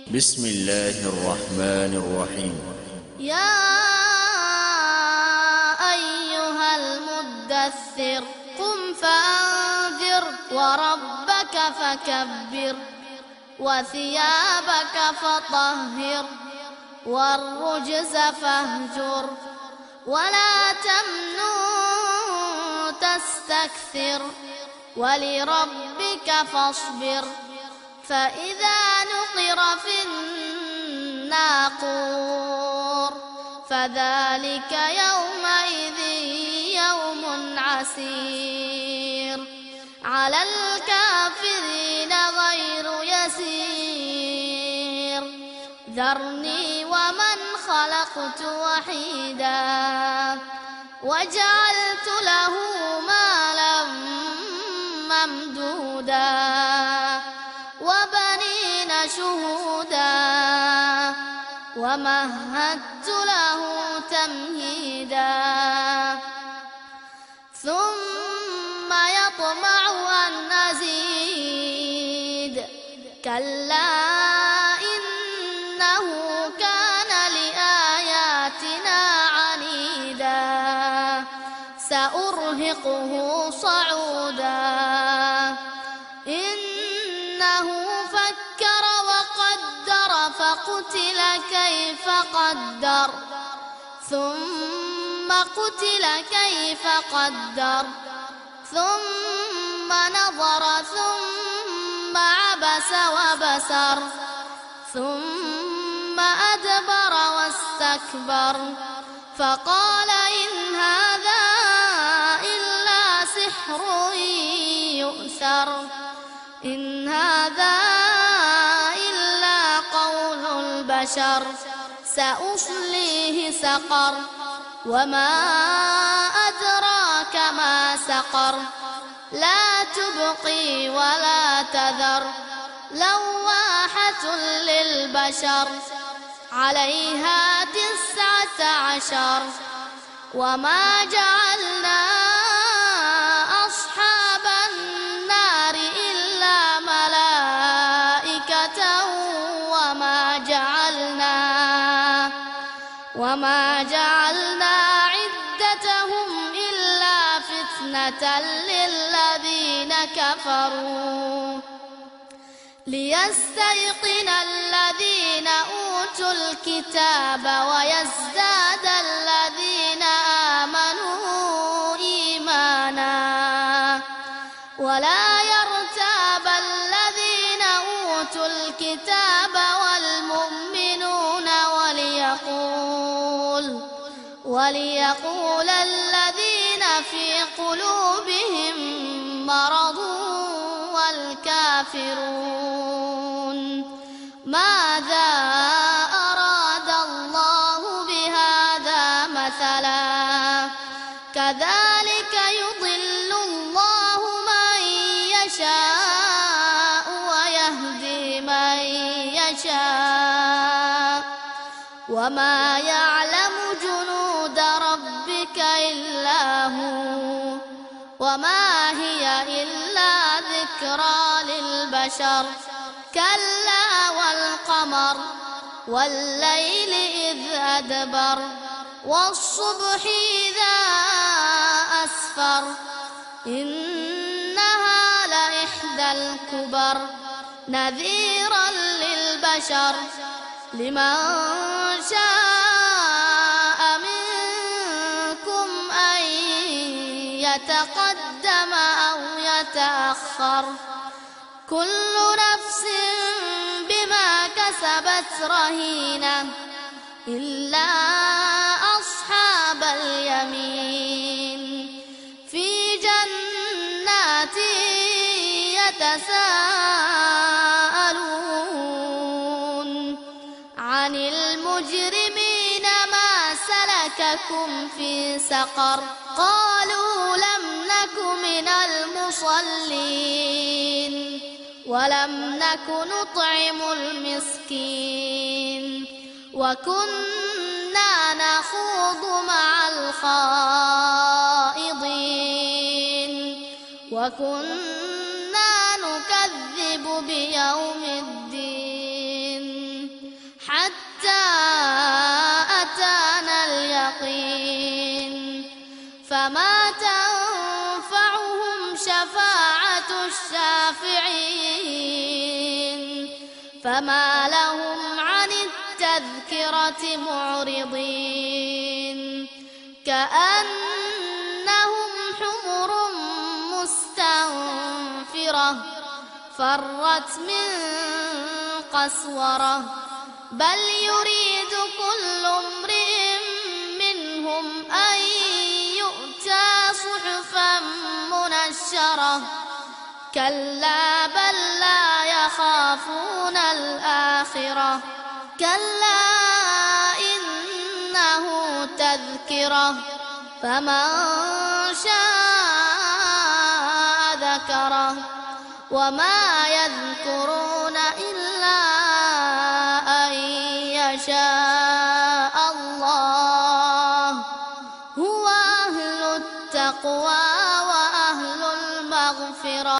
بسم الله الرحمن الرحيم. يا أيها المدثر قم فأنذر وربك فكبر وثيابك فطهر والرجز فاهجر ولا تمنن تستكثر ولربك فاصبر فإذا نقر في الناقور فذلك يومئذ يوم عسير على الكافرين غير يسير ذرني ومن خلقت وحيدا وجعلت له مالا ممدودا وبنين شهودا ومهدت له تمهيدا ثم يطمع أن أزيد كلا إنه كان لآياتنا عنيدا سأرهقه صعودا إنه فكر وقدر فقتل كيف قدر ثم قتل كيف قدر ثم نظر ثم عبس وبسر ثم أدبر واستكبر فقال إن هذا إلا سحر يؤثر إن هذا إلا قول البشر سأصليه سقر وما أدراك ما سقر لا تبقي ولا تذر لواحة للبشر عليها 19 وما جعلنا أصحاب النار إلا ملائكة وما جعلنا عدتهم إلا فتنة للذين كفروا ليستيقن الذين أوتوا الكتاب ويزداد الذين آمنوا إيمانا ولا يرتاب الذين أوتوا الكتاب والمؤمنون وليقول الذين في قلوبهم مرض والكافرون ماذا أراد الله بهذا مثلا كذلك يضل الله من يشاء ويهدي من يشاء وما يعلم جنود ربك إلا هو وما هي إلا ذكرى للبشر كلا والقمر والليل إذ أدبر والصبح إذا أسفر إنها لإحدى الكبر نذيرا للبشر لمن شاء منكم أن يتقدم أو يتأخر كل نفس بما كسبت رهينة إلا أصحاب اليمين في جنات يتساءلون عن المجرمين ما سلككم في سقر قالوا لم نك من المصلين ولم نك نطعم المسكين وكنا نخوض مع الخائضين وكنا نكذب بيوم الدين فما لهم عن التذكرة معرضين كأنهم حمر مستنفرة فرت من قسورة بل يريد كل امرئ منهم أن يؤتى صحفا منشرة كلا بل لا يخافون الآخرة كلا إنه تذكرة فمن شاء ذكره وما يذكرون إلا أن يشاء الله هو أهل التقوى